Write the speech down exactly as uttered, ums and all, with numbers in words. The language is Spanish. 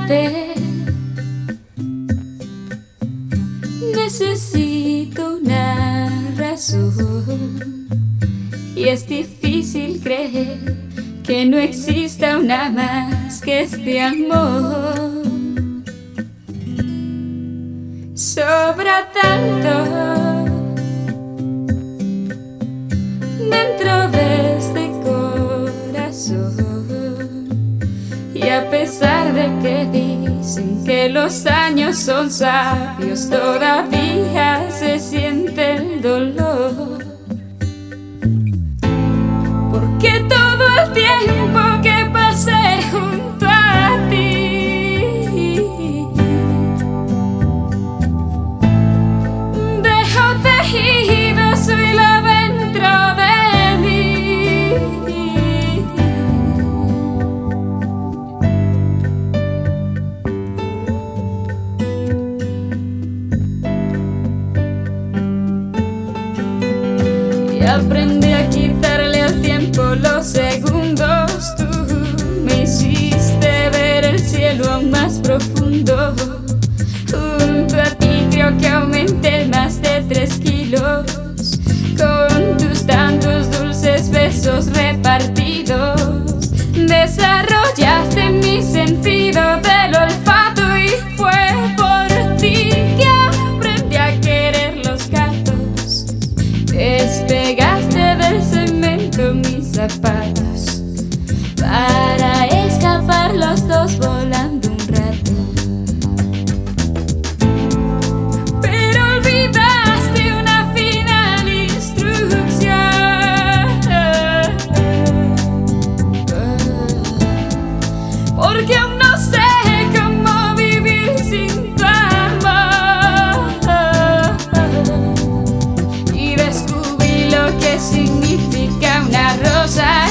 encontrarte. Necesito una razón y es difícil creer que no exista una más que este amor. Sobra tanto dentro de este corazón, y a pesar de que dicen que los años son sabios, todavía se siente el dolor. Porque todo el tiempo que pasé junto a ti dejo tejido su hilo dentro de mí. Y aprendí a quitarle al tiempo los segundos. Tú me hiciste ver el cielo aún más profundo. Junto a ti creo que aumenté más de tres kilos con tus tantos dulces besos repartidos. Desarrollaste mi sentido del olfato y fue por ti que aprendí a querer los gatos. Despegaste del cemento mis zapatos para escapar los dos volando un rato. Pero olvidaste una final instrucción, porque aún no sé cómo vivir sin tu amor. Y descubrí lo que significa una rosa.